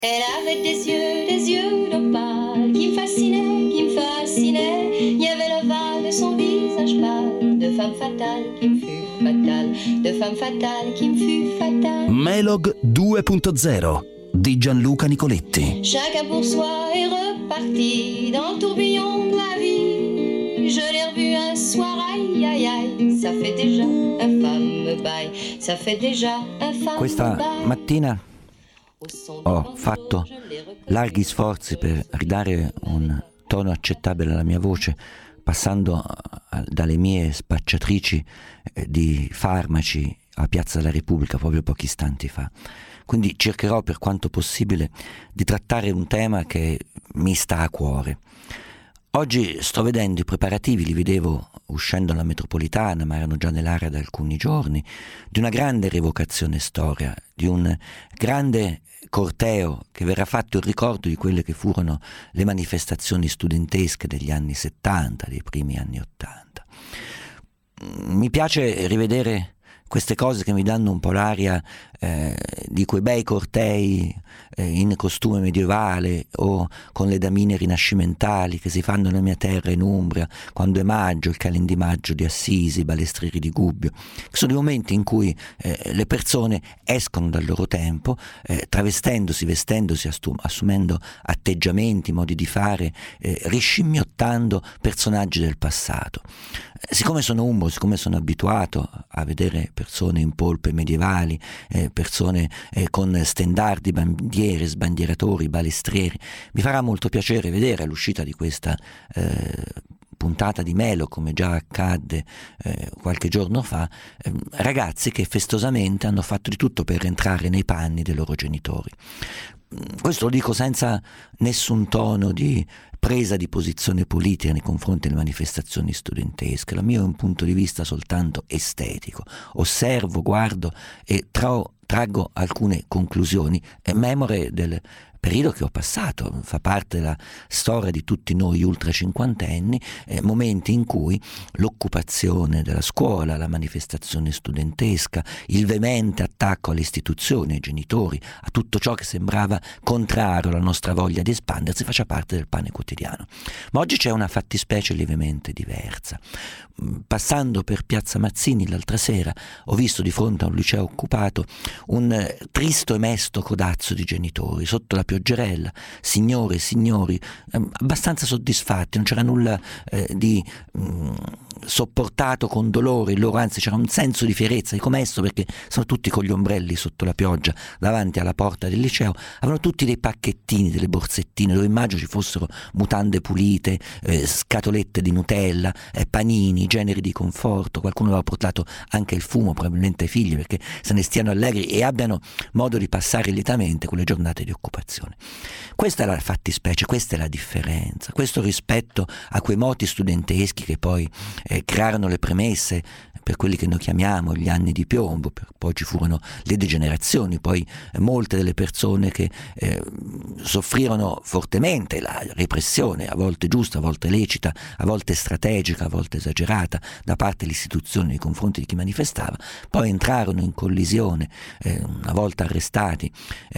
Elle avait des yeux d'opale qui me fascinaient. Il y avait l'ovale de son visage pâle, de femme fatale qui me fut fatale, de femme fatale qui me fut fatale. Melog 2.0 di Gianluca Nicoletti. Chacun pour soi est reparti dans le tourbillon de la vie. Je l'ai revu un soir, aïe aïe aïe, ça fait déjà un fameux bail, ça fait déjà un fameux Questa bail. mattina ho fatto larghi sforzi per ridare un tono accettabile alla mia voce, passando dalle mie spacciatrici di farmaci a Piazza della Repubblica proprio pochi istanti fa. Quindi cercherò per quanto possibile di trattare un tema che mi sta a cuore. Oggi sto vedendo i preparativi, li vedevo uscendo dalla metropolitana, ma erano già nell'area da alcuni giorni, di una grande rievocazione storica, di un grande corteo che verrà fatto in ricordo di quelle che furono le manifestazioni studentesche degli anni 70, dei primi anni 80. Mi piace rivedere queste cose che mi danno un po' l'aria di quei bei cortei in costume medievale o con le damine rinascimentali che si fanno nella mia terra in Umbria quando è maggio, il calendimaggio di Assisi, i balestrieri di Gubbio, che sono i momenti in cui le persone escono dal loro tempo, travestendosi, vestendosi, assumendo atteggiamenti, modi di fare, riscimmiottando personaggi del passato. Siccome sono umbro, siccome sono abituato a vedere persone in polpe medievali, persone con stendardi, bandiere, sbandieratori, balestrieri, mi farà molto piacere vedere all'uscita di questa puntata di Melo, come già accadde qualche giorno fa, ragazzi che festosamente hanno fatto di tutto per entrare nei panni dei loro genitori. Questo lo dico senza nessun tono di presa di posizione politica nei confronti delle manifestazioni studentesche. Il mio è un punto di vista soltanto estetico. Osservo, guardo e traggo alcune conclusioni memore del periodo che ho passato. Fa parte della storia di tutti noi ultra cinquantenni, momenti in cui l'occupazione della scuola, la manifestazione studentesca, il veemente attacco alle istituzioni, ai genitori, a tutto ciò che sembrava contrario alla nostra voglia di espandersi, faccia parte del pane quotidiano. Ma oggi c'è una fattispecie lievemente diversa. Passando per Piazza Mazzini l'altra sera ho visto di fronte a un liceo occupato un tristo e mesto codazzo di genitori sotto la pioggerella, signore e signori abbastanza soddisfatti, non c'era nulla di sopportato con dolore in loro, anzi c'era un senso di fierezza, di commesso, perché sono tutti con gli ombrelli sotto la pioggia davanti alla porta del liceo, avevano tutti dei pacchettini, delle borsettine dove immagino ci fossero mutande pulite, scatolette di Nutella, panini, generi di conforto. Qualcuno aveva portato anche il fumo, probabilmente ai figli, perché se ne stiano allegri e abbiano modo di passare lietamente quelle giornate di occupazione. Questa è la fattispecie, questa è la differenza, questo rispetto a quei moti studenteschi che poi crearono le premesse per quelli che noi chiamiamo gli anni di piombo. Poi ci furono le degenerazioni, poi molte delle persone che soffrirono fortemente la repressione, a volte giusta, a volte lecita, a volte strategica, a volte esagerata da parte delle istituzioni nei confronti di chi manifestava, poi entrarono in collisione, una volta arrestati,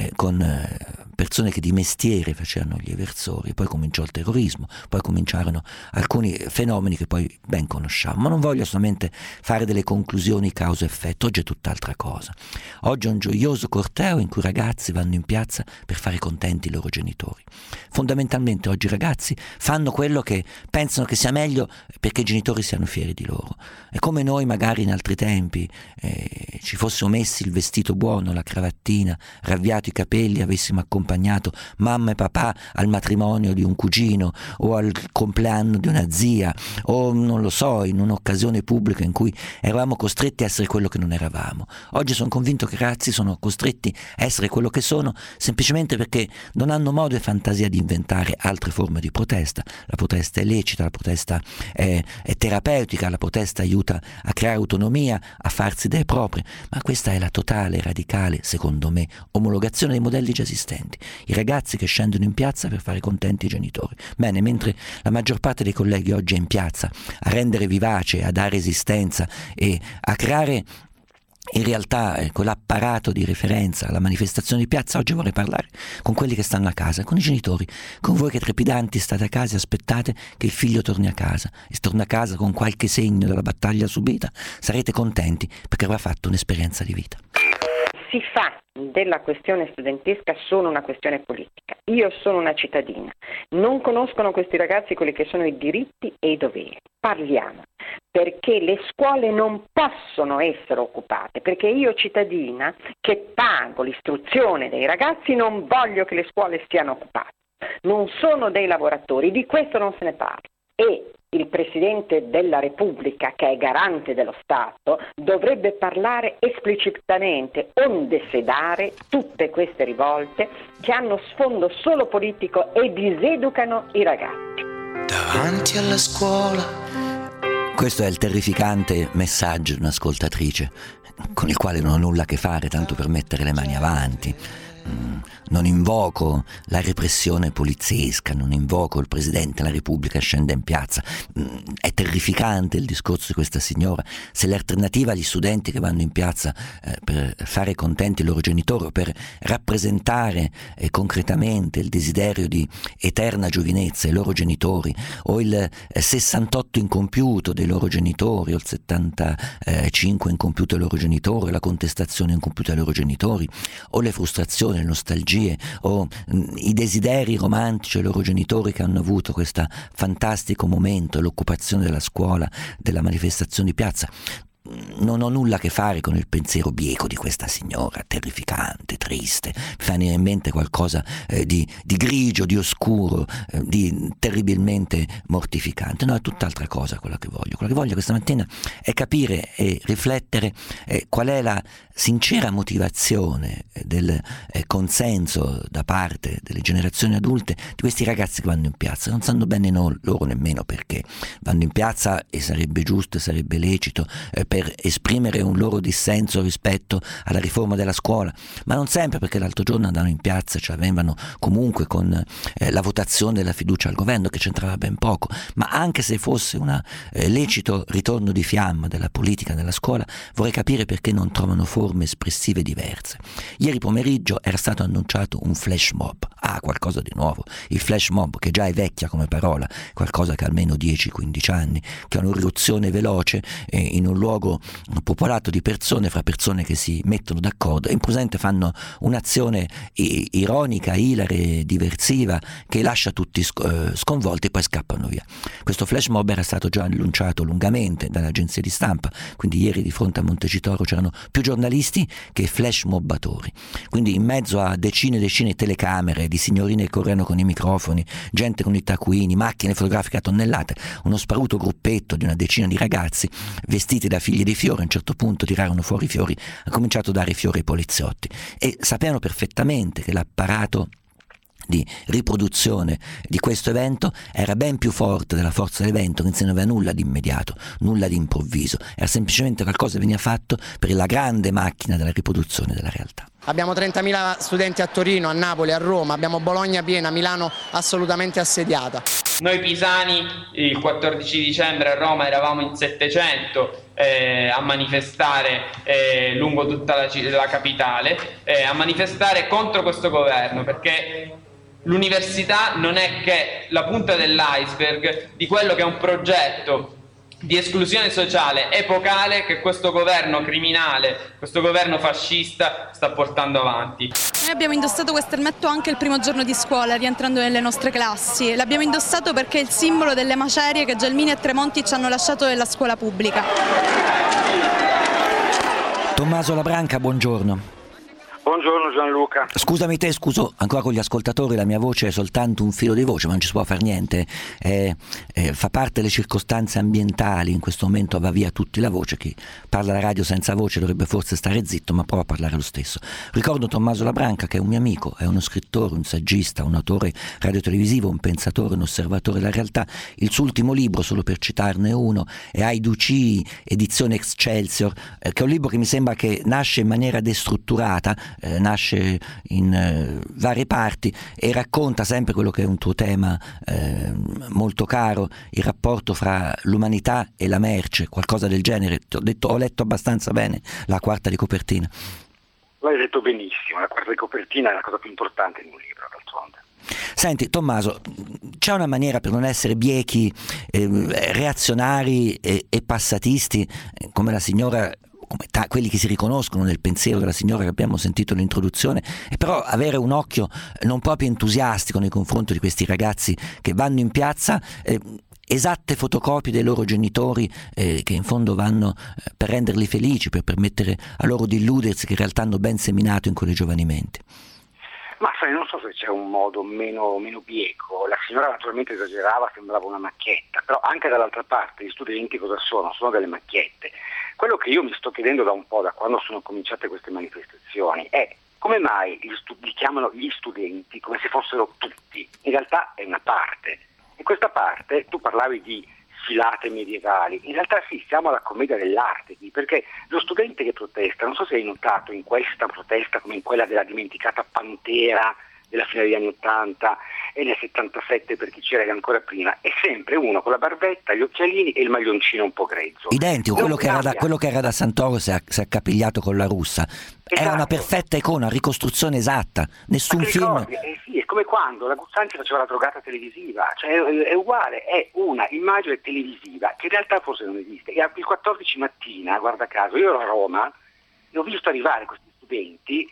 con persone che di mestiere facevano gli eversori, poi cominciò il terrorismo, poi cominciarono alcuni fenomeni che poi ben conosciamo. Ma non voglio solamente fare delle conclusioni causa-effetto, oggi è tutt'altra cosa. Oggi è un gioioso corteo in cui i ragazzi vanno in piazza per fare contenti i loro genitori. Fondamentalmente oggi i ragazzi fanno quello che pensano che sia meglio perché i genitori siano fieri di loro. È come noi magari in altri tempi ci fossimo messi il vestito buono, la cravattina, ravviato i capelli, avessimo accompagnato mamma e papà al matrimonio di un cugino o al compleanno di una zia o non lo so, in un'occasione pubblica in cui eravamo costretti a essere quello che non eravamo. Oggi sono convinto che i ragazzi sono costretti a essere quello che sono semplicemente perché non hanno modo e fantasia di inventare altre forme di protesta. La protesta è lecita, la protesta è terapeutica, la protesta aiuta a creare autonomia, a farsi idee proprie, ma questa è la totale, radicale, secondo me, omologazione dei modelli già esistenti. I ragazzi che scendono in piazza per fare contenti i genitori. Bene, mentre la maggior parte dei colleghi oggi è in piazza a rendere vivace, a dare esistenza e a creare in realtà quell'apparato di riferenza alla manifestazione di piazza. Oggi vorrei parlare con quelli che stanno a casa, con i genitori, con voi che trepidanti state a casa e aspettate che il figlio torni a casa, e torna a casa con qualche segno della battaglia subita. Sarete contenti perché avrà fatto un'esperienza di vita. Si fa della questione studentesca solo una questione politica. Io sono una cittadina, non conoscono questi ragazzi quelli che sono i diritti e i doveri. Parliamo, perché le scuole non possono essere occupate, perché io cittadina che pago l'istruzione dei ragazzi non voglio che le scuole siano occupate. Non sono dei lavoratori, di questo non se ne parla. E il Presidente della Repubblica, che è garante dello Stato, dovrebbe parlare esplicitamente, onde sedare tutte queste rivolte che hanno sfondo solo politico e diseducano i ragazzi. Davanti alla scuola. Questo è il terrificante messaggio di un'ascoltatrice con il quale non ho nulla a che fare, tanto per mettere le mani avanti. Non invoco la repressione poliziesca, non invoco il Presidente della Repubblica scende in piazza. È terrificante il discorso di questa signora. Se l'alternativa agli studenti che vanno in piazza per fare contenti i loro genitori o per rappresentare concretamente il desiderio di eterna giovinezza ai loro genitori, o il 68 incompiuto dei loro genitori, o il 75 incompiuto dei loro genitori, la contestazione incompiuta dei loro genitori, o le frustrazioni, le nostalgie, o i desideri romantici dei loro genitori che hanno avuto questo fantastico momento, l'occupazione della scuola, della manifestazione di piazza. Non ho nulla a che fare con il pensiero bieco di questa signora, terrificante, triste. Mi fa venire in mente qualcosa di grigio, di oscuro, di terribilmente mortificante. No, è tutt'altra cosa quella che voglio. Quello che voglio questa mattina è capire e riflettere qual è la sincera motivazione del consenso da parte delle generazioni adulte di questi ragazzi che vanno in piazza. Non sanno bene loro nemmeno perché vanno in piazza, e sarebbe giusto e sarebbe lecito per esprimere un loro dissenso rispetto alla riforma della scuola, ma non sempre, perché l'altro giorno andavano in piazza, cioè avevano comunque con la votazione della fiducia al governo, che c'entrava ben poco. Ma anche se fosse un lecito ritorno di fiamma della politica nella scuola, vorrei capire perché non trovano forme espressive diverse. Ieri pomeriggio era stato annunciato un flash mob. Qualcosa di nuovo. Il flash mob, che già è vecchia come parola, qualcosa che ha almeno 10-15 anni, che è un'irruzione veloce in un luogo popolato di persone, fra persone che si mettono d'accordo e improvvisamente fanno un'azione ironica, ilare, diversiva, che lascia tutti sconvolti e poi scappano via. Questo flash mob era stato già annunciato lungamente dalle agenzie di stampa, quindi ieri di fronte a Montecitorio c'erano più giornalisti che flash mobbatori. Quindi in mezzo a decine e decine di telecamere, di signorine che corrono con i microfoni, gente con i taccuini, macchine fotografiche a tonnellate, uno sparuto gruppetto di una decina di ragazzi vestiti da figli di fiori. A un certo punto tirarono fuori i fiori, ha cominciato a dare i fiori ai poliziotti e sapevano perfettamente che l'apparato di riproduzione di questo evento era ben più forte della forza dell'evento, che non aveva nulla di immediato, nulla di improvviso, era semplicemente qualcosa che veniva fatto per la grande macchina della riproduzione della realtà. Abbiamo 30.000 studenti a Torino, a Napoli, a Roma, abbiamo Bologna piena, Milano assolutamente assediata. Noi pisani il 14 dicembre a Roma eravamo in 700 a manifestare lungo tutta la capitale, a manifestare contro questo governo, perché l'università non è che la punta dell'iceberg di quello che è un progetto di esclusione sociale epocale che questo governo criminale, questo governo fascista sta portando avanti. Noi abbiamo indossato questo elmetto anche il primo giorno di scuola, rientrando nelle nostre classi. L'abbiamo indossato perché è il simbolo delle macerie che Gelmini e Tremonti ci hanno lasciato nella scuola pubblica. Tommaso Labranca, buongiorno. Buongiorno Gianluca. Scusami te, scuso ancora con gli ascoltatori, la mia voce è soltanto un filo di voce, ma non ci si può fare niente, fa parte delle circostanze ambientali, in questo momento va via tutti la voce, chi parla alla radio senza voce dovrebbe forse stare zitto, ma prova a parlare lo stesso. Ricordo Tommaso Labranca, che è un mio amico, è uno scrittore, un saggista, un autore radiotelevisivo, un pensatore, un osservatore della realtà. Il suo ultimo libro, solo per citarne uno, è Aiduci, edizione Excelsior, che è un libro che mi sembra che nasce in maniera destrutturata, nasce in varie parti e racconta sempre quello che è un tuo tema molto caro, il rapporto fra l'umanità e la merce, qualcosa del genere. Ho letto abbastanza bene la quarta di copertina. L'hai detto benissimo, la quarta di copertina è la cosa più importante di un libro, d'altronde. Senti Tommaso, c'è una maniera per non essere biechi, reazionari e passatisti come la signora, come quelli che si riconoscono nel pensiero della signora che abbiamo sentito l'introduzione, e però avere un occhio non proprio entusiastico nei confronti di questi ragazzi che vanno in piazza, esatte fotocopie dei loro genitori che in fondo vanno per renderli felici, per permettere a loro di illudersi che in realtà hanno ben seminato in quelle giovani menti. Ma sai, non so se c'è un modo meno bieco. La signora naturalmente esagerava, sembrava una macchietta, però anche dall'altra parte gli studenti cosa sono? Sono delle macchiette. Quello che io mi sto chiedendo da un po', da quando sono cominciate queste manifestazioni, è come mai li chiamano gli studenti come se fossero tutti. In realtà è una parte. E questa parte, tu parlavi di sfilate medievali, in realtà sì, siamo alla commedia dell'arte, perché lo studente che protesta, non so se hai notato in questa protesta come in quella della dimenticata Pantera della fine degli anni 80 e nel 77 per chi c'era ancora prima, è sempre uno con la barbetta, gli occhialini e il maglioncino un po' grezzo. Identico, quello che era da Santoro si è accapigliato con la russa. Esatto. Era una perfetta icona, ricostruzione esatta, nessun film. Sì, è come quando la Guzzanti faceva la drogata televisiva, cioè è uguale, è una immagine televisiva che in realtà forse non esiste. E il 14 mattina, guarda caso, io ero a Roma e ho visto arrivare questi studenti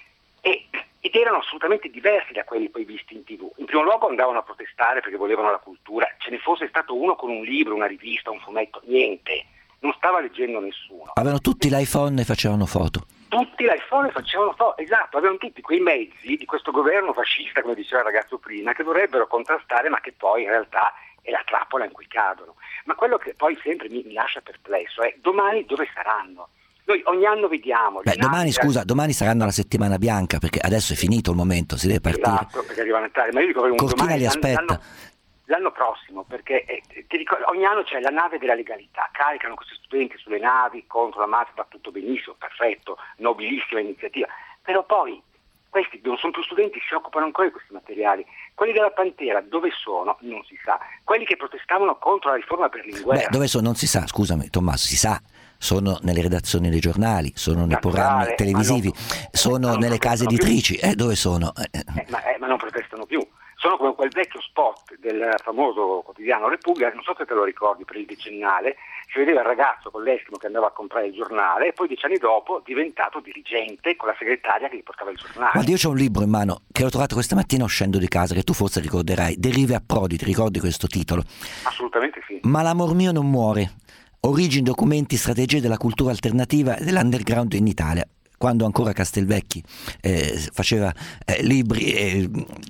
ed erano assolutamente diversi da quelli poi visti in TV. In primo luogo andavano a protestare perché volevano la cultura, ce ne fosse stato uno con un libro, una rivista, un fumetto, niente, non stava leggendo nessuno. Avevano tutti l'iPhone e facevano foto. Tutti l'iPhone facevano foto, esatto, avevano tutti quei mezzi di questo governo fascista, come diceva il ragazzo prima, che vorrebbero contrastare, ma che poi in realtà è la trappola in cui cadono. Ma quello che poi sempre mi lascia perplesso è domani dove saranno? Noi ogni anno vediamo. Domani saranno alla settimana bianca, perché adesso è finito il momento, si deve partire. Esatto, perché arriva Natale, ma io dico Cortina domani li aspetta. L'anno prossimo, perché ti ricordo, ogni anno c'è la nave della legalità, caricano questi studenti sulle navi contro la mafia, va tutto benissimo, perfetto, nobilissima iniziativa, però poi questi non sono più studenti, si occupano ancora di questi materiali. Quelli della Pantera dove sono? Non si sa. Quelli che protestavano contro la riforma Berlinguer. Dove sono? Non si sa, scusami Tommaso, si sa. Sono nelle redazioni dei giornali, sono nei programmi televisivi, sono nelle case editrici. Dove sono? Ma non protestano più. Sono come quel vecchio spot del famoso quotidiano Repubblica, non so se te lo ricordi, per il decennale, si vedeva il ragazzo con l'Eskimo che andava a comprare il giornale e poi 10 anni dopo diventato dirigente con la segretaria che gli portava il giornale. Guarda, io c'ho un libro in mano che ho trovato questa mattina uscendo di casa, che tu forse ricorderai, Derive a Prodi, ti ricordi questo titolo? Assolutamente sì. Ma l'amor mio non muore. Origini, documenti, strategie della cultura alternativa e dell'underground in Italia. Quando ancora Castelvecchi faceva libri,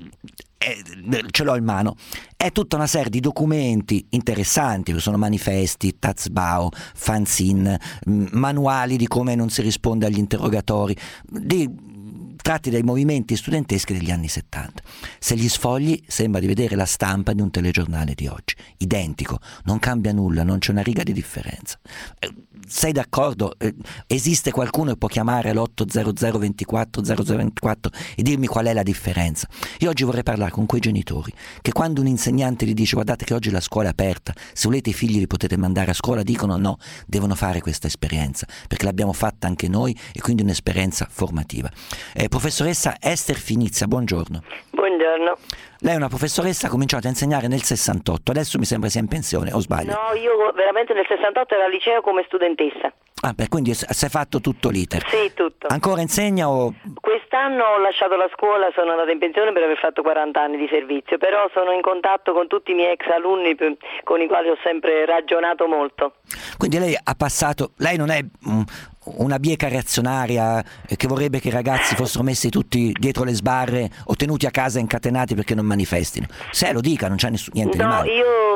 ce l'ho in mano. È tutta una serie di documenti interessanti, sono manifesti, tazbao, fanzine, manuali di come non si risponde agli interrogatori, tratti dai movimenti studenteschi degli anni 70. Se gli sfogli sembra di vedere la stampa di un telegiornale di oggi, identico, non cambia nulla, non c'è una riga di differenza. Sei d'accordo? Esiste qualcuno che può chiamare all'800 24 0024 e dirmi qual è la differenza? Io oggi vorrei parlare con quei genitori che quando un insegnante gli dice guardate che oggi la scuola è aperta, se volete i figli li potete mandare a scuola, dicono no, devono fare questa esperienza perché l'abbiamo fatta anche noi e quindi un'esperienza formativa. Professoressa Ester Finizia, buongiorno. Buongiorno. Lei è una professoressa, ha cominciato a insegnare nel 68, adesso mi sembra sia in pensione, o sbaglio? No, io veramente nel 68 ero al liceo come studentessa. Ah, beh, quindi si è fatto tutto l'iter? Sì, tutto. Ancora insegna o...? Quest'anno ho lasciato la scuola, sono andata in pensione per aver fatto 40 anni di servizio, però sono in contatto con tutti i miei ex alunni con i quali ho sempre ragionato molto. Quindi lei ha passato, lei non è una bieca reazionaria che vorrebbe che i ragazzi fossero messi tutti dietro le sbarre o tenuti a casa incatenati perché non manifestino? Se lo dica, non c'è niente di male. No,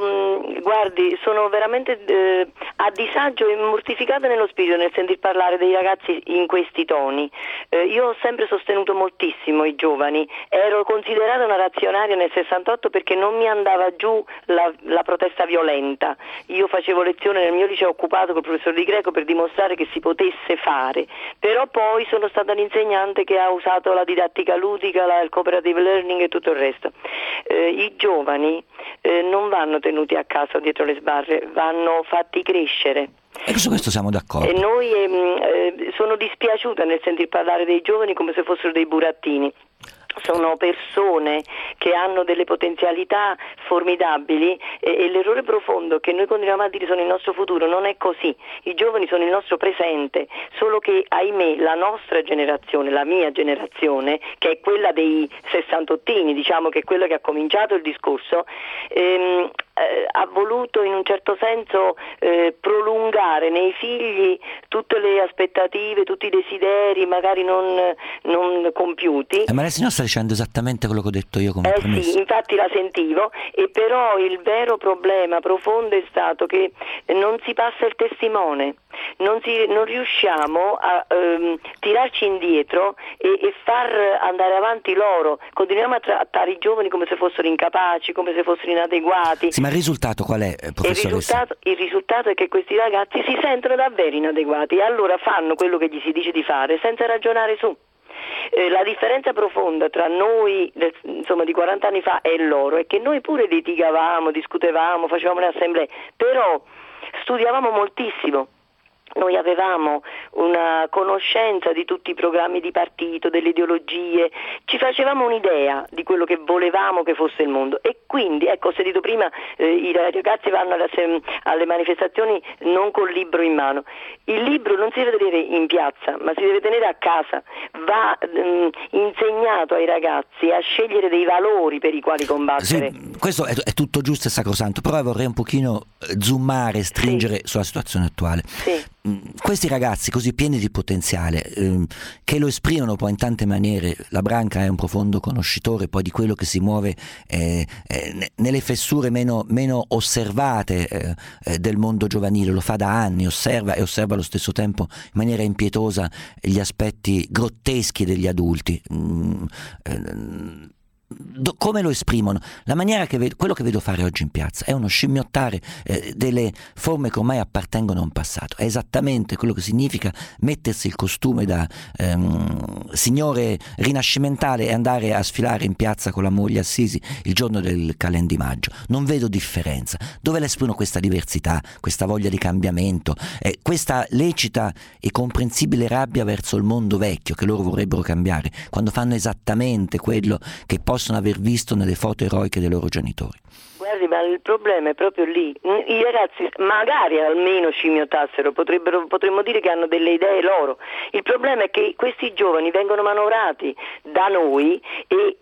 Guardi, sono veramente a disagio e mortificata nello spirito nel sentir parlare dei ragazzi in questi toni. Io ho sempre sostenuto moltissimo i giovani, ero considerata una reazionaria nel 68 perché non mi andava giù la protesta violenta. Io facevo lezione nel mio liceo occupato col professor di greco per dimostrare che si potesse fare, però poi sono stata l'insegnante che ha usato la didattica ludica, il cooperative learning e tutto il resto. I giovani non vanno tenuti a casa dietro le sbarre, vanno fatti crescere. E su questo siamo d'accordo. E noi sono dispiaciuta nel sentir parlare dei giovani come se fossero dei burattini. Sono persone che hanno delle potenzialità formidabili e l'errore profondo che noi continuiamo a dire sono il nostro futuro non è così. I giovani sono il nostro presente, solo che ahimè la nostra generazione, la mia generazione, che è quella dei sessantottini, diciamo che è quella che ha cominciato il discorso, ha voluto in un certo senso prolungare nei figli tutte le aspettative, tutti i desideri magari non compiuti. Ma lei signora sta dicendo esattamente quello che ho detto io come premessa. Sì, infatti la sentivo, e però il vero problema profondo è stato che non si passa il testimone, non riusciamo a tirarci indietro e far andare avanti loro. Continuiamo a trattare i giovani come se fossero incapaci, come se fossero inadeguati. Sì, ma il risultato qual è, professoressa? Il risultato è che questi ragazzi si sentono davvero inadeguati e allora fanno quello che gli si dice di fare senza ragionare su. La differenza profonda tra noi di 40 anni fa e loro è che noi pure litigavamo, discutevamo, facevamo le assemblee, però studiavamo moltissimo. Noi avevamo una conoscenza di tutti i programmi di partito, delle ideologie, ci facevamo un'idea di quello che volevamo che fosse il mondo, e quindi, ecco, ho sentito prima i ragazzi vanno alle manifestazioni non col libro in mano. Il libro non si deve tenere in piazza, ma si deve tenere a casa, va insegnato ai ragazzi a scegliere dei valori per i quali combattere. Sì, questo è tutto giusto e sacrosanto, però vorrei un pochino zoomare, stringere sulla situazione attuale. Sì. Questi ragazzi così pieni di potenziale, che lo esprimono poi in tante maniere, la Branca è un profondo conoscitore poi di quello che si muove nelle fessure meno osservate del mondo giovanile, lo fa da anni, osserva allo stesso tempo in maniera impietosa gli aspetti grotteschi degli adulti. Come lo esprimono? La maniera quello che vedo fare oggi in piazza è uno scimmiottare delle forme che ormai appartengono a un passato. È esattamente quello che significa mettersi il costume da signore rinascimentale e andare a sfilare in piazza con la moglie Assisi il giorno del Calend Maggio. Non vedo differenza. Dove le esprimono questa diversità, questa voglia di cambiamento, questa lecita e comprensibile rabbia verso il mondo vecchio che loro vorrebbero cambiare, quando fanno esattamente quello che possono aver visto nelle foto eroiche dei loro genitori? Guardi, ma il problema è proprio lì. I ragazzi magari almeno scimmiottassero, potremmo dire che hanno delle idee loro. Il problema è che questi giovani vengono manovrati da noi e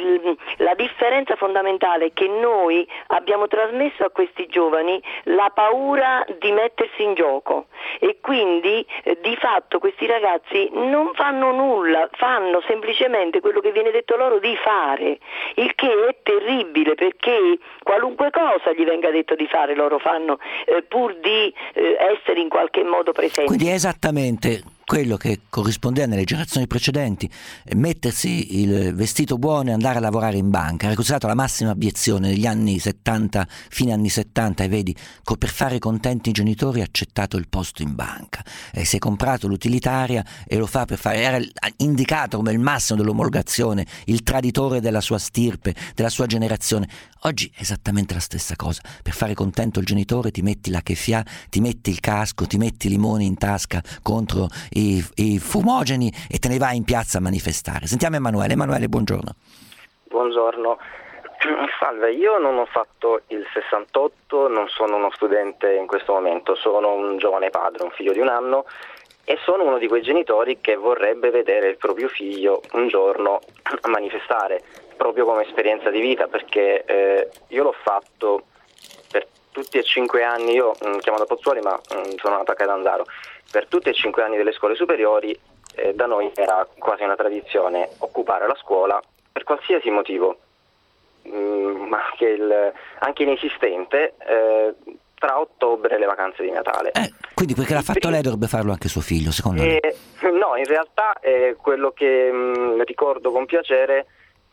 la differenza fondamentale è che noi abbiamo trasmesso a questi giovani la paura di mettersi in gioco, e quindi di fatto questi ragazzi non fanno nulla, fanno semplicemente quello che viene detto loro di fare, il che è terribile, perché qualunque cosa gli venga detto di fare loro fanno pur di essere in qualche modo presenti. Quindi è esattamente quello che corrispondeva nelle generazioni precedenti, mettersi il vestito buono e andare a lavorare in banca. Era considerato la massima abiezione negli anni 70, fine anni 70, e vedi, per fare contenti i genitori ha accettato il posto in banca, si è comprato l'utilitaria e lo fa per fare, era indicato come il massimo dell'omologazione, il traditore della sua stirpe, della sua generazione. Oggi è esattamente la stessa cosa. Per fare contento il genitore ti metti la keffia, ti metti il casco, ti metti i limoni in tasca contro i fumogeni e te ne vai in piazza a manifestare. Sentiamo Emanuele. Emanuele, buongiorno. Buongiorno. Salve, io non ho fatto il 68, non sono uno studente in questo momento, sono un giovane padre, un figlio di 1 anno, e sono uno di quei genitori che vorrebbe vedere il proprio figlio un giorno a manifestare, proprio come esperienza di vita, perché io l'ho fatto per tutti e 5 anni, io chiamo da Pozzuoli ma sono nato a Catanzaro, per tutti e 5 anni delle scuole superiori da noi era quasi una tradizione occupare la scuola per qualsiasi motivo, ma anche inesistente, tra ottobre e le vacanze di Natale. Quindi perché l'ha fatto lei dovrebbe farlo anche suo figlio, secondo lei? No, in realtà quello che ricordo con piacere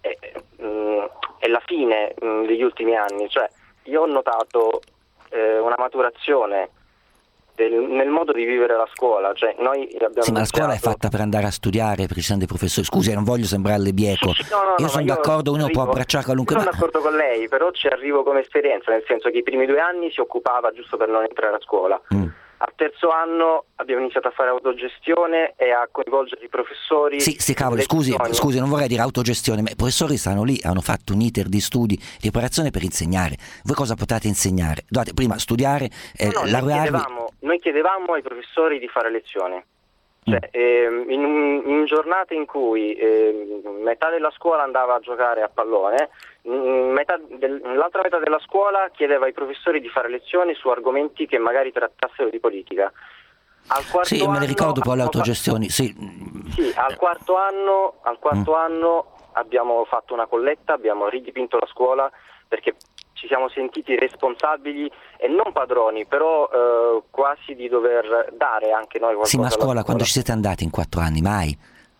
è la fine degli ultimi anni, cioè io ho notato una maturazione nel modo di vivere la scuola, cioè noi abbiamo ma la scuola è fatta per andare a studiare, perché ci sono dei professori. Scusi, non voglio sembrarle bieco. Io sono d'accordo, uno può abbracciare qualunque. Sono d'accordo con lei, però ci arrivo come esperienza, nel senso che i primi 2 anni si occupava giusto per non entrare a scuola. Al terzo anno abbiamo iniziato a fare autogestione e a coinvolgere i professori. Sì, cavolo, scusi, non vorrei dire autogestione, ma i professori stanno lì, hanno fatto un iter di studi, di preparazione per insegnare. Voi cosa potete insegnare? Dovete prima studiare, laurearvi. Noi chiedevamo ai professori di fare lezioni. Cioè, in giornate in cui metà della scuola andava a giocare a pallone, l'altra metà della scuola chiedeva ai professori di fare lezioni su argomenti che magari trattassero di politica. Al quarto me ne ricordo poi le autogestioni. Sì, al quarto anno abbiamo fatto una colletta, abbiamo ridipinto la scuola perché ci siamo sentiti responsabili e non padroni, però quasi di dover dare anche noi qualcosa. Sì, ma a scuola quando ci siete andati in 4 anni? Mai?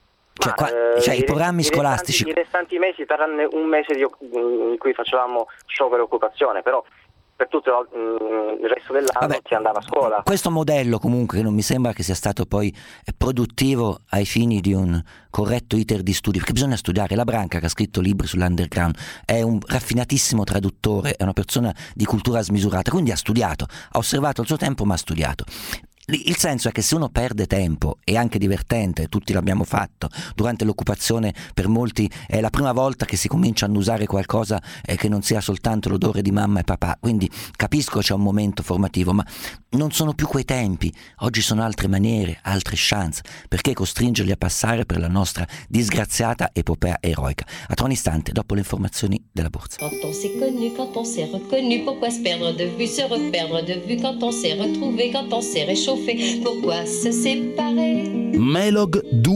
I programmi scolastici. I restanti mesi, tranne un mese in cui facevamo sciopero e occupazione, però per tutto il resto dell'anno si andava a scuola. Questo modello comunque non mi sembra che sia stato poi produttivo ai fini di un corretto iter di studi, perché bisogna studiare. La Branca, che ha scritto libri sull'underground, è un raffinatissimo traduttore, è una persona di cultura smisurata, quindi ha studiato, ha osservato il suo tempo ma ha studiato. Il senso è che se uno perde tempo, è anche divertente, tutti l'abbiamo fatto durante l'occupazione, per molti è la prima volta che si comincia a annusare qualcosa che non sia soltanto l'odore di mamma e papà, quindi capisco c'è un momento formativo, ma non sono più quei tempi, oggi sono altre maniere, altre chance, perché costringerli a passare per la nostra disgraziata epopea eroica. A tra un istante, dopo le informazioni della borsa. Quand on s'est connu, quand on s'est reconnu, pourquoi se perdre de vue, se reperdre de vue, quand on s'est retrouvé, quand on s'est réchauffé, pourquoi se séparer? Melog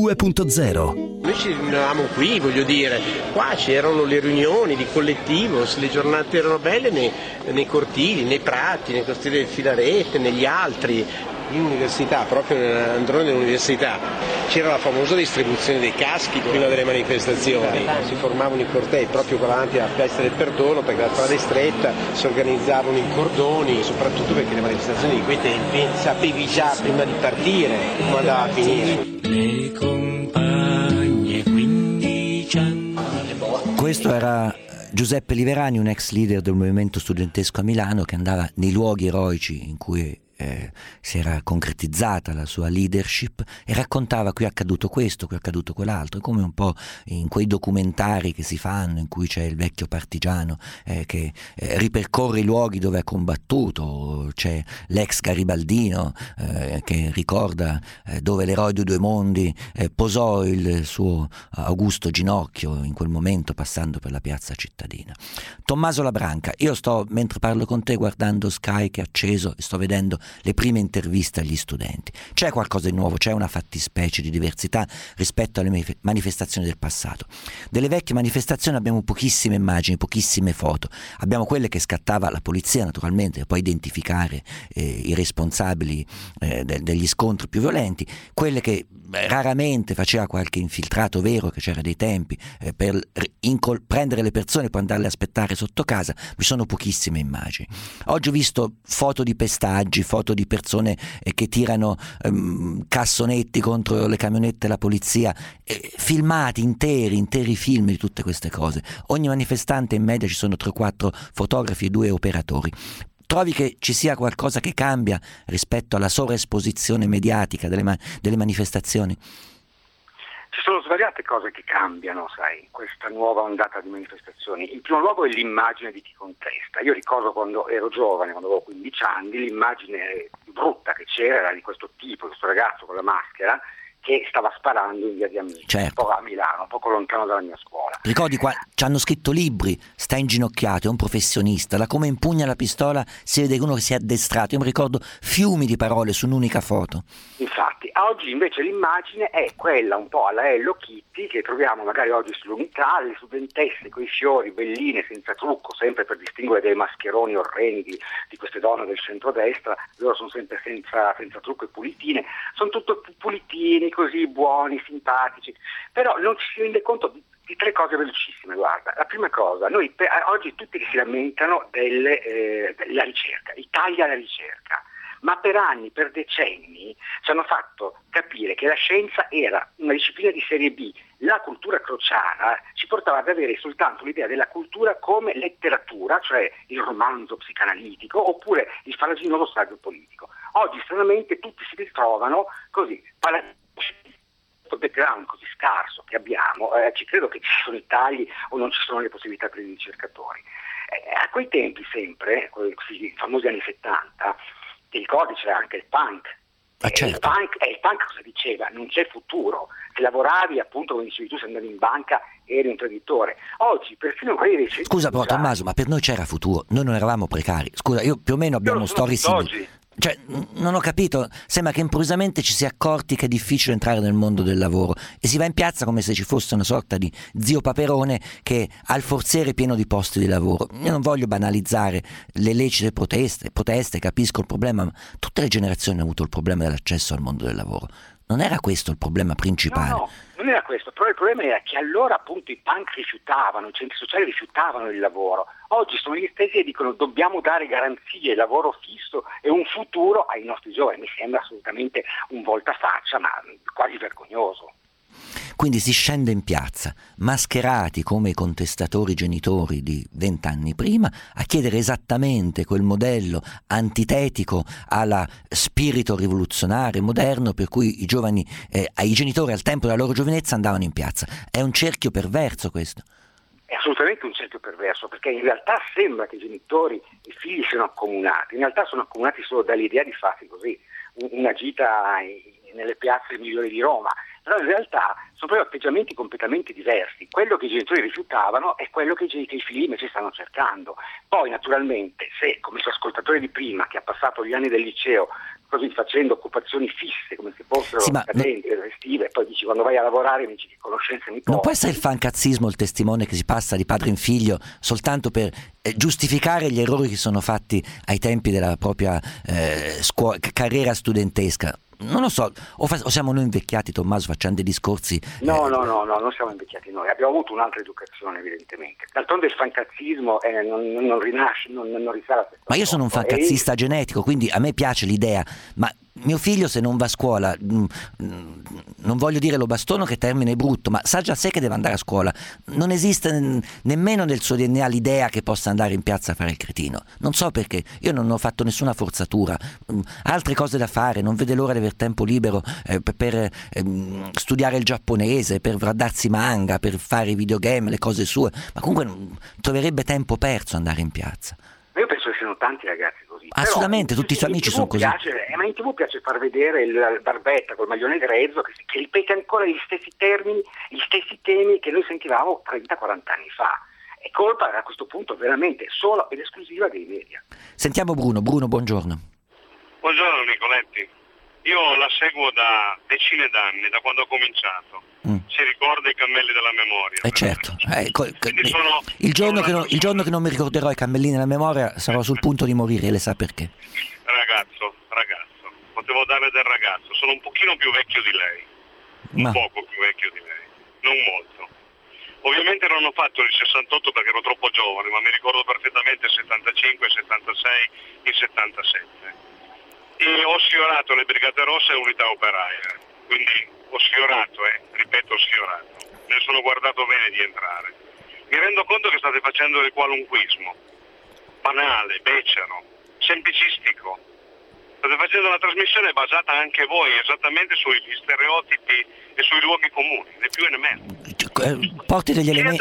2.0. Noi ci riunivamo qui, voglio dire, qua c'erano le riunioni di collettivo, le giornate erano belle nei cortili, nei prati, nei cortili del Filarete, negli altri. In università, proprio nell'androne dell'università, c'era la famosa distribuzione dei caschi prima delle manifestazioni, si formavano i cortei proprio davanti alla Piazza del Perdono perché la strada è stretta, si organizzavano in cordoni, soprattutto perché le manifestazioni di quei tempi sapevi già prima di partire come andava a finire. Le compagne 15 anni. Questo era Giuseppe Liverani, un ex leader del movimento studentesco a Milano, che andava nei luoghi eroici in cui si era concretizzata la sua leadership e raccontava: qui è accaduto questo, qui è accaduto quell'altro, come un po' in quei documentari che si fanno in cui c'è il vecchio partigiano che ripercorre i luoghi dove ha combattuto, c'è l'ex garibaldino che ricorda dove l'eroe dei due mondi posò il suo Augusto ginocchio in quel momento passando per la piazza cittadina. Tommaso Labranca, io sto, mentre parlo con te, guardando Sky che è acceso e sto vedendo le prime interviste agli studenti. C'è qualcosa di nuovo, c'è una fattispecie di diversità rispetto alle manifestazioni del passato. Delle vecchie manifestazioni abbiamo pochissime immagini, pochissime foto. Abbiamo quelle che scattava la polizia, naturalmente, per poi identificare i responsabili degli scontri più violenti, quelle che raramente faceva qualche infiltrato vero, che c'era dei tempi per prendere le persone e poi andarle a aspettare sotto casa. Vi sono pochissime immagini. Oggi ho visto foto di pestaggi, foto di persone che tirano cassonetti contro le camionette della polizia, filmati interi film di tutte queste cose. Ogni manifestante in media ci sono 3 o 4 fotografi e 2 operatori. Trovi che ci sia qualcosa che cambia rispetto alla sovraesposizione mediatica delle manifestazioni? Ci sono svariate cose che cambiano, sai, questa nuova ondata di manifestazioni. In primo luogo è l'immagine di chi contesta. Io ricordo quando ero giovane, quando avevo 15 anni, l'immagine brutta che c'era era di questo tipo, questo ragazzo con la maschera, che stava sparando in via di Amici, certo, un po' a Milano, poco lontano dalla mia scuola. Ricordi qua ci hanno scritto libri, sta inginocchiato, è un professionista, da come impugna la pistola si vede uno che si è addestrato. Io mi ricordo fiumi di parole su un'unica foto. Infatti, oggi invece l'immagine è quella un po' alla Hello Kitty che troviamo magari oggi sull'Unità, le studentesse con i fiori, belline, senza trucco, sempre per distinguere dai mascheroni orrendi di queste donne del centrodestra. Loro sono sempre senza trucco e pulitine, sono tutto pulitini, così buoni, simpatici, però non ci si rende conto di tre cose velocissime. Guarda, la prima cosa, noi oggi tutti si lamentano della ricerca, i tagli alla ricerca, ma per anni, per decenni ci hanno fatto capire che la scienza era una disciplina di serie B. La cultura crociana ci portava ad avere soltanto l'idea della cultura come letteratura, cioè il romanzo psicanalitico oppure il farraginoso saggio politico. Oggi stranamente tutti si ritrovano così, questo background così scarso che abbiamo, ci credo che ci sono i tagli o non ci sono le possibilità per i ricercatori. A quei tempi sempre, i famosi anni 70, ti ricordi c'era anche il punk. Certo. Il punk cosa diceva? Non c'è futuro. Se lavoravi, appunto, come dicevi tu, se andavi in banca eri un traditore. Oggi persino quelli dei Scusa però Tommaso, ma per noi c'era futuro, noi non eravamo precari. Scusa, io più o meno abbiamo storie simili. Cioè, non ho capito, sembra che improvvisamente ci si è accorti che è difficile entrare nel mondo del lavoro e si va in piazza come se ci fosse una sorta di zio Paperone che ha il forziere pieno di posti di lavoro. Io non voglio banalizzare le lecite proteste, capisco il problema, ma tutte le generazioni hanno avuto il problema dell'accesso al mondo del lavoro. Non era questo il problema principale? No, non era questo, però il problema era che allora appunto i punk rifiutavano, i centri sociali rifiutavano il lavoro. Oggi sono gli stessi che dicono dobbiamo dare garanzie, lavoro fisso e un futuro ai nostri giovani. Mi sembra assolutamente un voltafaccia, ma quasi vergognoso. Quindi si scende in piazza, mascherati come i contestatori genitori di 20 anni prima, a chiedere esattamente quel modello antitetico alla spirito rivoluzionario moderno per cui i giovani, ai genitori al tempo della loro giovinezza andavano in piazza. È un cerchio perverso questo. È assolutamente un cerchio perverso, perché in realtà sembra che i genitori e i figli siano accomunati, in realtà sono accomunati solo dall'idea di farsi così, una gita nelle piazze migliori di Roma. Però in realtà sono proprio atteggiamenti completamente diversi. Quello che i genitori rifiutavano è quello che i figli invece stanno cercando. Poi naturalmente se, come il suo ascoltatore di prima, che ha passato gli anni del liceo così facendo occupazioni fisse come se fossero cadenti, estive, poi dici quando vai a lavorare dici che conoscenze mi porti. Non può essere il fancazzismo il testimone che si passa di padre in figlio soltanto per giustificare gli errori che sono fatti ai tempi della propria carriera studentesca. Non lo so, o siamo noi invecchiati, Tommaso, facendo dei discorsi. No, non siamo invecchiati noi, abbiamo avuto un'altra educazione evidentemente. D'altronde il fancazzismo non rinasce, non risale a ma io sono un fancazzista genetico, quindi a me piace l'idea, ma mio figlio se non va a scuola, non voglio dire lo bastono che termine brutto, ma sa già sé che deve andare a scuola. Non esiste nemmeno nel suo DNA l'idea che possa andare in piazza a fare il cretino. Non so perché, io non ho fatto nessuna forzatura, altre cose da fare, non vede l'ora di avere tempo libero per studiare il giapponese, per guardarsi manga, per fare i videogame, le cose sue, ma comunque troverebbe tempo perso andare in piazza. Io penso che siano tanti ragazzi così. Assolutamente, tutti i suoi amici sono così. Ma in TV piace far vedere il barbetta col maglione grezzo che ripete ancora gli stessi termini, gli stessi temi che noi sentivamo 30-40 anni fa. È colpa a questo punto veramente solo ed esclusiva dei media. Sentiamo Bruno, buongiorno. Buongiorno Nicoletti. Io la seguo da decine d'anni, da quando ho cominciato. Si ricorda i cammelli della memoria. Certo. Il giorno che non mi ricorderò i cammelli nella memoria sarò sul punto di morire, le sa perché. Ragazzo, potevo dare del ragazzo, sono un pochino più vecchio di lei. Un poco più vecchio di lei, non molto. Ovviamente non ho fatto il 68 perché ero troppo giovane, ma mi ricordo perfettamente il 75, il 76, il 77. E ho sfiorato le Brigate Rosse e Unità Operaia, quindi ho sfiorato, ripeto ho sfiorato, ne sono guardato bene di entrare. Mi rendo conto che state facendo del qualunquismo, banale, becero, semplicistico. State facendo una trasmissione basata anche voi esattamente sugli stereotipi e sui luoghi comuni, né più né meno. Porti degli elementi.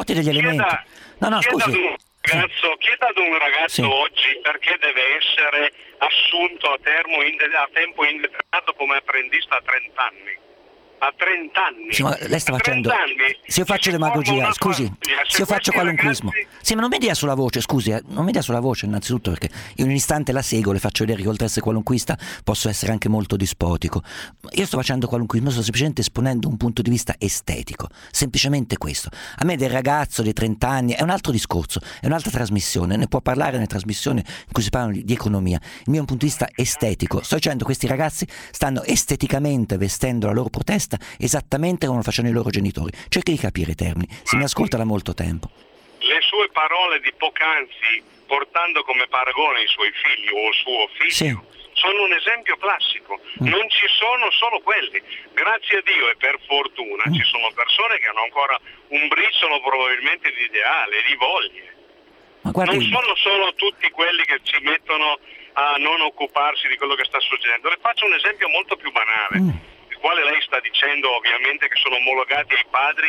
No, scusi. Chieda ad un ragazzo oggi perché deve essere assunto a tempo indeterminato come apprendista a 30 anni. A 30 anni. Sì, ma lei sta facendo. Se io faccio demagogia, scusi, se io faccio qualunquismo. Sì, ma non mi dia sulla voce, scusi, non mi dia sulla voce innanzitutto, perché in un istante la seguo, le faccio vedere che oltre a essere qualunquista posso essere anche molto dispotico. Io sto facendo qualunquismo, sto semplicemente esponendo un punto di vista estetico, semplicemente questo. A me del ragazzo dei 30 anni è un altro discorso, è un'altra trasmissione, ne può parlare nelle trasmissioni in cui si parla di economia. Il mio punto di vista estetico, sto dicendo che questi ragazzi stanno esteticamente vestendo la loro protesta esattamente come lo facevano i loro genitori. Cerchi di capire i termini, si mi ascolta da molto tempo. Le sue parole di poc'anzi, portando come paragone i suoi figli o il suo figlio, sono un esempio classico. Non ci sono solo quelli. Grazie a Dio e per fortuna ci sono persone che hanno ancora un briciolo probabilmente di ideale, di voglie. Non sono solo tutti quelli che ci mettono a non occuparsi di quello che sta succedendo. Le faccio un esempio molto più banale. Quale lei sta dicendo ovviamente che sono omologati ai padri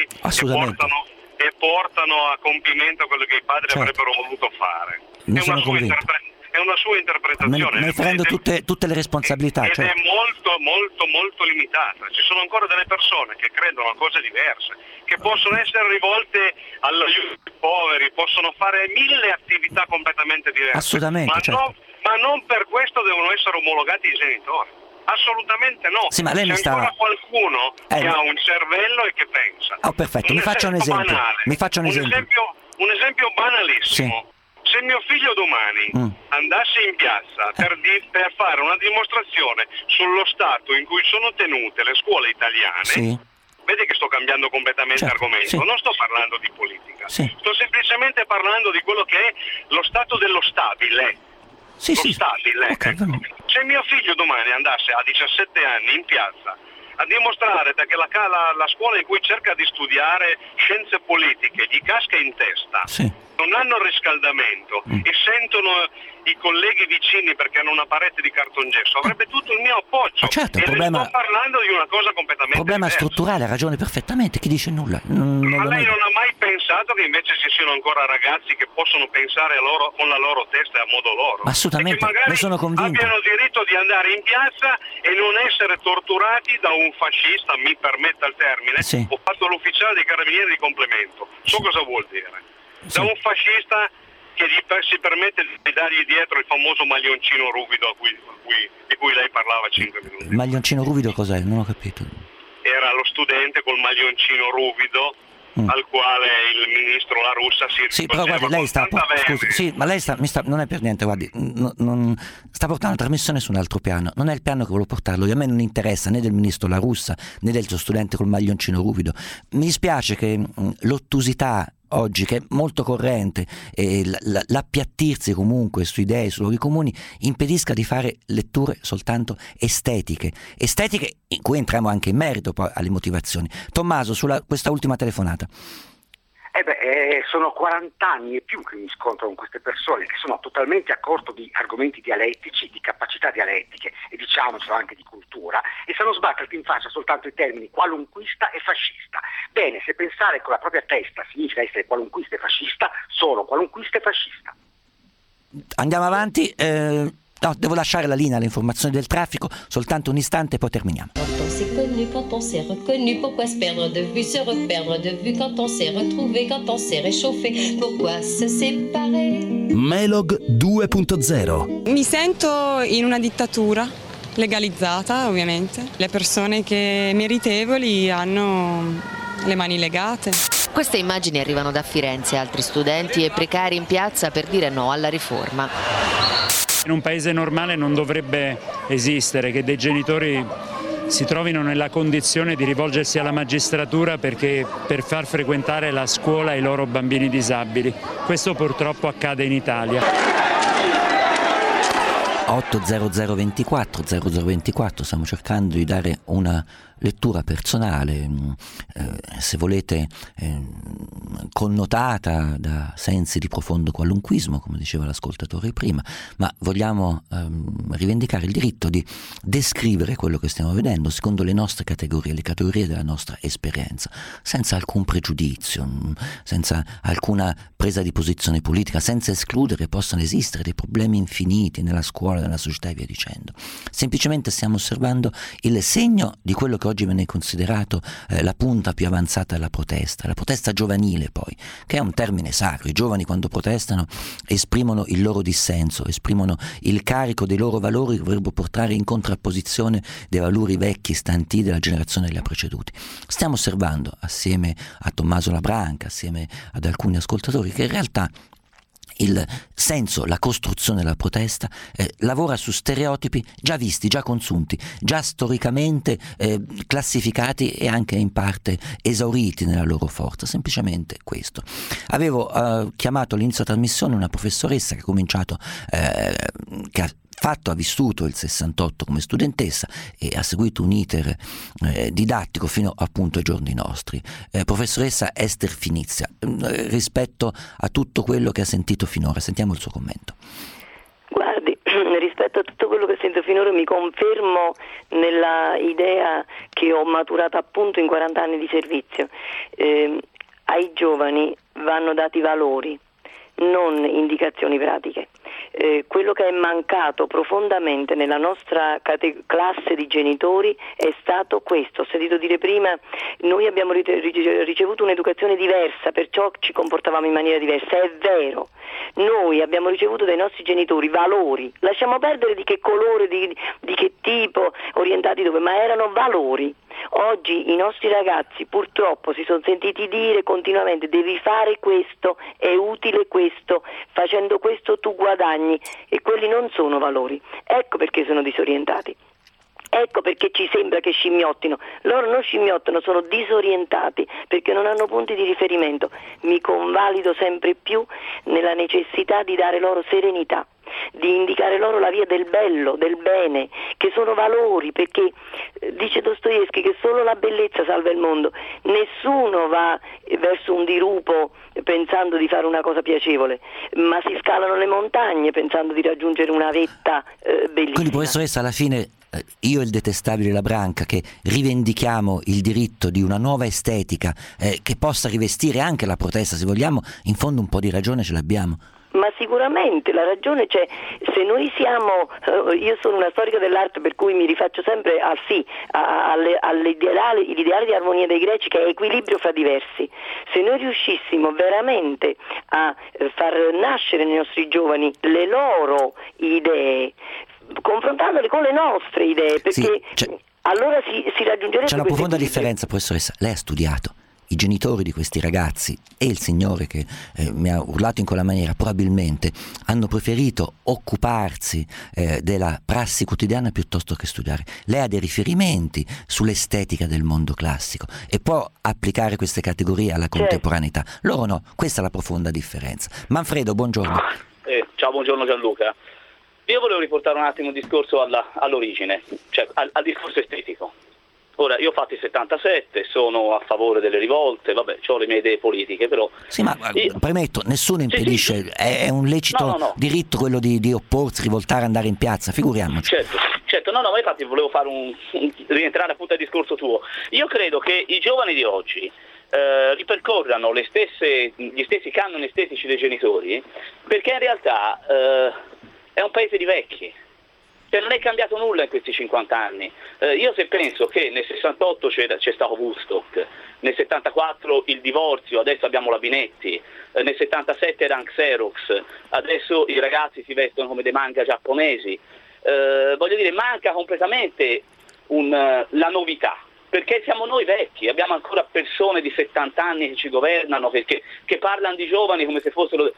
e portano a compimento quello che i padri avrebbero voluto fare. È una sua interpretazione. Ne prendo tutte le responsabilità. Ed è molto limitata. Ci sono ancora delle persone che credono a cose diverse, che possono essere rivolte all'aiuto dei poveri, possono fare 1000 attività completamente diverse. Assolutamente, ma non per questo devono essere omologati i genitori. Assolutamente no. Sì, ma lei c'è ancora qualcuno che ha un cervello e che pensa. Oh, perfetto, mi faccia un esempio. Un esempio banalissimo. Sì. Se mio figlio domani andasse in piazza per fare una dimostrazione sullo stato in cui sono tenute le scuole italiane, vede che sto cambiando completamente argomento, non sto parlando di politica, sto semplicemente parlando di quello che è lo stato dello stabile. Stabile. Okay, se mio figlio domani andasse a 17 anni in piazza a dimostrare che la scuola in cui cerca di studiare scienze politiche gli casca in testa, non hanno riscaldamento e sentono i colleghi vicini perché hanno una parete di cartongesso, avrebbe tutto il mio appoggio. Certo, e sto parlando di una cosa completamente problema diversa. Strutturale, ha ragione perfettamente, chi dice nulla. Ma lei non ha mai pensato che invece ci siano ancora ragazzi che possono pensare con la loro testa e a modo loro? Assolutamente, ne sono convinto. Abbiano diritto di andare in piazza e non essere torturati da un fascista, mi permetta il termine. Ho fatto l'ufficiale dei carabinieri di complemento, so cosa vuol dire. Da un fascista che si permette di dargli dietro il famoso maglioncino ruvido di cui lei parlava 5 minuti. Il maglioncino ruvido cos'è? Non ho capito. Era lo studente col maglioncino ruvido al quale il ministro La Russa si però guardi, lei sta non è per niente, guardi, sta portando la trasmissione su un altro piano, non è il piano che volevo portarlo io. A me non interessa né del ministro La Russa né del suo studente col maglioncino ruvido. Mi dispiace che l'ottusità oggi, che è molto corrente, e l'appiattirsi comunque su idee, su luoghi comuni, impedisca di fare letture soltanto estetiche in cui entriamo anche in merito poi alle motivazioni. Tommaso, questa ultima telefonata. Sono 40 anni e più che mi scontro con queste persone che sono totalmente a corto di argomenti dialettici, di capacità dialettiche e diciamocelo anche di cultura, e sanno sbatterti in faccia soltanto i termini qualunquista e fascista. Bene, se pensare con la propria testa significa essere qualunquista e fascista, sono qualunquista e fascista. Andiamo avanti. No, devo lasciare la linea alle informazioni del traffico, soltanto un istante e poi terminiamo. Quand on s'est connu, quand on s'est reconnu, pourquoi se perdre de vue, se reperdre de vue, quand on s'est retrouvé, quand on s'est réchauffé, pourquoi se séparer? Melog 2.0. Mi sento in una dittatura legalizzata, ovviamente. Le persone che meritevoli hanno le mani legate. Queste immagini arrivano da Firenze, altri studenti e precari in piazza per dire no alla riforma. In un paese normale non dovrebbe esistere che dei genitori si trovino nella condizione di rivolgersi alla magistratura per far frequentare la scuola ai loro bambini disabili. Questo purtroppo accade in Italia. 80024 stiamo cercando di dare una lettura personale, se volete connotata da sensi di profondo qualunquismo, come diceva l'ascoltatore prima, ma vogliamo rivendicare il diritto di descrivere quello che stiamo vedendo secondo le nostre categorie, le categorie della nostra esperienza, senza alcun pregiudizio, senza alcuna presa di posizione politica, senza escludere che possano esistere dei problemi infiniti nella scuola, scuola, nella società e via dicendo. Semplicemente stiamo osservando il segno di quello che oggi viene considerato la punta più avanzata della protesta, la protesta giovanile poi, che è un termine sacro. I giovani quando protestano esprimono il loro dissenso, esprimono il carico dei loro valori che dovrebbero portare in contrapposizione dei valori vecchi stanti della generazione che li ha preceduti. Stiamo osservando, assieme a Tommaso Labranca, assieme ad alcuni ascoltatori, che in realtà il senso, la costruzione della protesta lavora su stereotipi già visti, già consunti, già storicamente classificati e anche in parte esauriti nella loro forza. Semplicemente questo. Avevo chiamato all'inizio della trasmissione una professoressa che ha cominciato, che ha vissuto il 68 come studentessa e ha seguito un iter didattico fino appunto ai giorni nostri. Professoressa Ester Finizia, rispetto a tutto quello che ha sentito finora, sentiamo il suo commento. Guardi, rispetto a tutto quello che ho sentito finora mi confermo nella idea che ho maturato appunto in 40 anni di servizio. Ai giovani vanno dati valori, non indicazioni pratiche. Quello che è mancato profondamente nella nostra classe di genitori è stato questo. Ho sentito dire prima, noi abbiamo ricevuto un'educazione diversa, perciò ci comportavamo in maniera diversa. È vero, noi abbiamo ricevuto dai nostri genitori valori, lasciamo perdere di che colore, di che tipo, orientati dove, ma erano valori. Oggi i nostri ragazzi purtroppo si sono sentiti dire continuamente: devi fare questo, è utile questo, facendo questo tu guadagni, e quelli non sono valori. Ecco perché sono disorientati. Ecco perché ci sembra che scimmiottino. Loro non scimmiottano, sono disorientati perché non hanno punti di riferimento. Mi convalido sempre più nella necessità di dare loro serenità, di indicare loro la via del bello, del bene, che sono valori, perché dice Dostoevskij che solo la bellezza salva il mondo. Nessuno va verso un dirupo pensando di fare una cosa piacevole, ma si scalano le montagne pensando di raggiungere una vetta bellissima. Quindi, professoressa, alla fine io e il detestabile Labranca, che rivendichiamo il diritto di una nuova estetica che possa rivestire anche la protesta, se vogliamo, in fondo un po' di ragione ce l'abbiamo. Ma sicuramente la ragione c'è. Se noi siamo, io sono una storica dell'arte, per cui mi rifaccio sempre all'ideale di armonia dei greci, che è equilibrio fra diversi. Se noi riuscissimo veramente a far nascere nei nostri giovani le loro idee, confrontandole con le nostre idee, perché allora si raggiungerebbe. C'è una profonda differenza, professoressa. Lei ha studiato. I genitori di questi ragazzi e il signore che mi ha urlato in quella maniera probabilmente hanno preferito occuparsi della prassi quotidiana piuttosto che studiare. Lei ha dei riferimenti sull'estetica del mondo classico e può applicare queste categorie alla contemporaneità. Loro no, questa è la profonda differenza. Manfredo, buongiorno. Ciao, buongiorno Gianluca. Io volevo riportare un attimo il discorso all'origine, cioè al discorso estetico. Ora, io ho fatto il 77, sono a favore delle rivolte, vabbè, ho le mie idee politiche, però. Sì, ma premetto, nessuno impedisce, è un lecito diritto quello di opporsi, rivoltare, andare in piazza, figuriamoci. Certo, no, ma infatti volevo fare rientrare appunto al discorso tuo. Io credo che i giovani di oggi ripercorrano gli stessi canoni estetici dei genitori, perché in realtà è un paese di vecchi. Cioè non è cambiato nulla in questi 50 anni. Io se penso che nel 68 c'è stato Woodstock, nel 74 il divorzio, adesso abbiamo la Binetti, nel 77 era Xerox, adesso i ragazzi si vestono come dei manga giapponesi. Voglio dire, manca completamente la novità, perché siamo noi vecchi, abbiamo ancora persone di 70 anni che ci governano, che parlano di giovani come fossero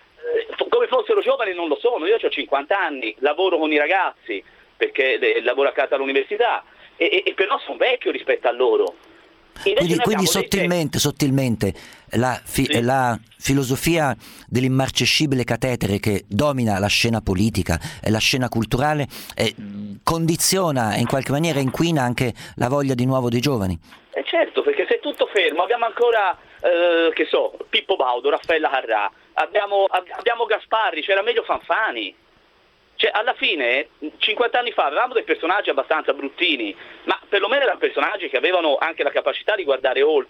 giovani. Non lo sono. Io ho 50 anni, lavoro con i ragazzi perché lavoro a casa all'università e però sono vecchio rispetto a loro. Quindi sottilmente la filosofia dell'immarcescibile catetere che domina la scena politica e la scena culturale condiziona e in qualche maniera inquina anche la voglia di nuovo dei giovani. Certo, perché se è tutto fermo abbiamo ancora Pippo Baudo, Raffaella Carrà, abbiamo Gasparri, c'era meglio Fanfani. Cioè, alla fine, 50 anni fa avevamo dei personaggi abbastanza bruttini, ma perlomeno erano personaggi che avevano anche la capacità di guardare oltre.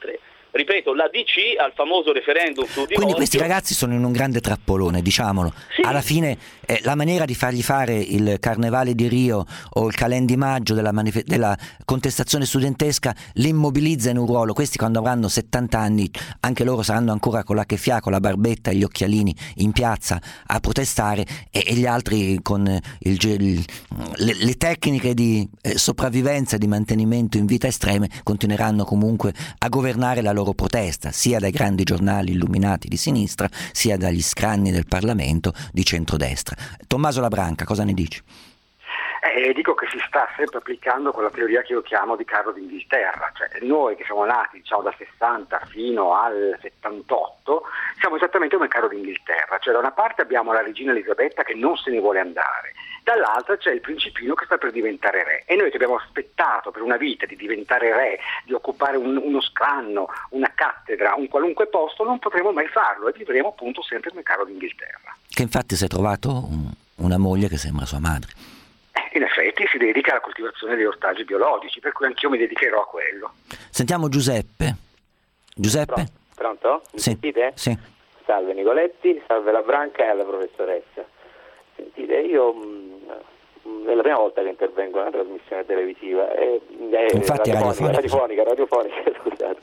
ripeto, la DC al famoso referendum sul divorzio. Quindi questi ragazzi sono in un grande trappolone, diciamolo. Sì. Alla fine la maniera di fargli fare il Carnevale di Rio o il Calend di Maggio della contestazione studentesca li immobilizza in un ruolo. Questi quando avranno 70 anni anche loro saranno ancora con la cheffia, con la barbetta e gli occhialini in piazza a protestare, e gli altri con le tecniche di sopravvivenza e di mantenimento in vita estreme continueranno comunque a governare la loro protesta, sia dai grandi giornali illuminati di sinistra, sia dagli scranni del Parlamento di centrodestra. Tommaso Labranca, cosa ne dici? Dico che si sta sempre applicando quella teoria che io chiamo di Carlo d'Inghilterra, cioè noi che siamo nati dal 60 fino al 78 siamo esattamente come Carlo d'Inghilterra, cioè da una parte abbiamo la regina Elisabetta che non se ne vuole andare, dall'altra c'è il principino che sta per diventare re, e noi che abbiamo aspettato per una vita di diventare re, di occupare uno scranno, una cattedra, un qualunque posto, non potremo mai farlo e vivremo appunto sempre come Carlo d'Inghilterra. Che infatti si è trovato una moglie che sembra sua madre. In effetti si dedica alla coltivazione degli ortaggi biologici, per cui anch'io mi dedicherò a quello. Sentiamo Giuseppe. Giuseppe? Pronto? Mi sì. sentite? Sì. Salve Nicoletti, salve Labranca e alla professoressa. Sentite, io è la prima volta che intervengo in una trasmissione televisiva. Infatti radiofonica, scusate.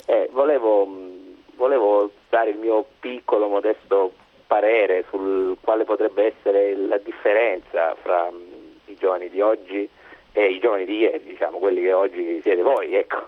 Volevo dare il mio piccolo, modesto parere sul quale potrebbe essere la differenza fra i giovani di oggi e i giovani di ieri, diciamo, quelli che oggi siete voi, ecco.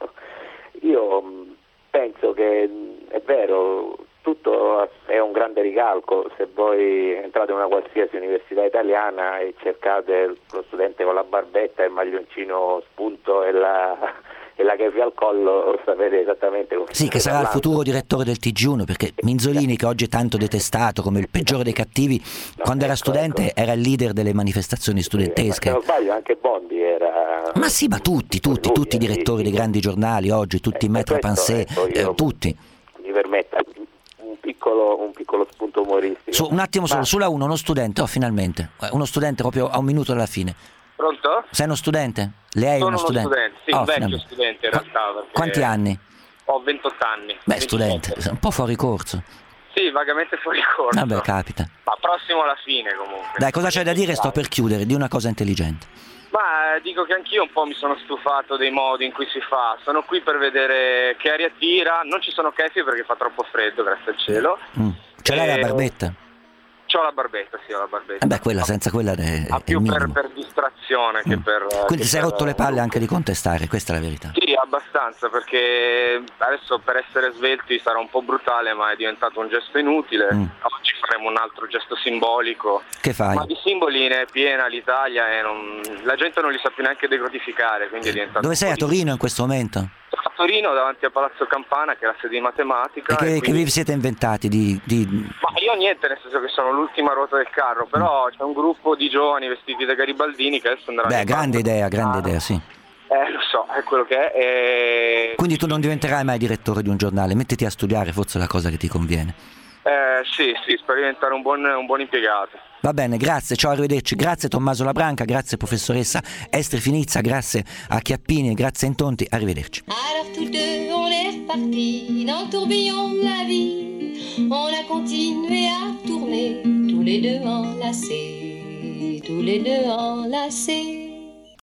Io penso che è vero, tutto è un grande ricalco. Se voi entrate in una qualsiasi università italiana e cercate lo studente con la barbetta, il maglioncino spunto e la chefia al collo, sapete esattamente come. Sì, che sarà il futuro direttore del TG1, perché Minzolini, che oggi è tanto detestato come il peggiore dei cattivi, quando era studente era il leader delle manifestazioni studentesche. Se non sbaglio anche Bondi era. Ma sì, ma tutti i direttori dei grandi giornali oggi, tutti in maître pensée, tutti. Mi permetta un piccolo spunto umoristico. Un attimo solo, sulla 1, uno studente, finalmente. Uno studente proprio a un minuto dalla fine. Pronto? Sei uno studente? Lei è uno studente? Sì, un vecchio studente in realtà. Quanti anni? Ho 28 anni. Beh, studente, un po' fuori corso. Sì, vagamente fuori corso. Vabbè, capita. Ma prossimo alla fine comunque. Dai, cosa c'è da dire? Sto per chiudere, di una cosa intelligente. Ma dico che anch'io un po' mi sono stufato dei modi in cui si fa. Sono qui per vedere che aria tira. Non ci sono cheffi perché fa troppo freddo, grazie al cielo. Ce l'hai la barbetta? C'ho la barbetta, sì, ho la barbetta. Beh, quella senza quella è più per distrazione che per. Quindi ti sei rotto le palle anche di contestare, questa è la verità. Sì, abbastanza, perché adesso per essere svelti sarà un po' brutale, ma è diventato un gesto inutile. Oggi faremo un altro gesto simbolico. Che fai? Ma di simboli ne è piena l'Italia e la gente non li sa più neanche decodificare, quindi è diventato. Dove sei, a Torino in questo momento? A Torino, davanti a Palazzo Campana, che è la sede di matematica. E che vi siete inventati Ma io niente, nel senso che sono l'ultima ruota del carro, però c'è un gruppo di giovani vestiti da garibaldini che adesso andranno. Beh, grande idea, sì. Lo so, è quello che è. Quindi tu non diventerai mai direttore di un giornale, mettiti a studiare, forse è la cosa che ti conviene. Sì, spero diventare un buon impiegato. Va bene, grazie, ciao, arrivederci. Grazie Tommaso Labranca, grazie professoressa Estri Finizza, grazie a Chiappini, grazie a Intonti, arrivederci. Alors tous deux on est repartis dans le tourbillon de la vie. On a continué à tourner, tous les deux enlacés, tous les deux enlacés.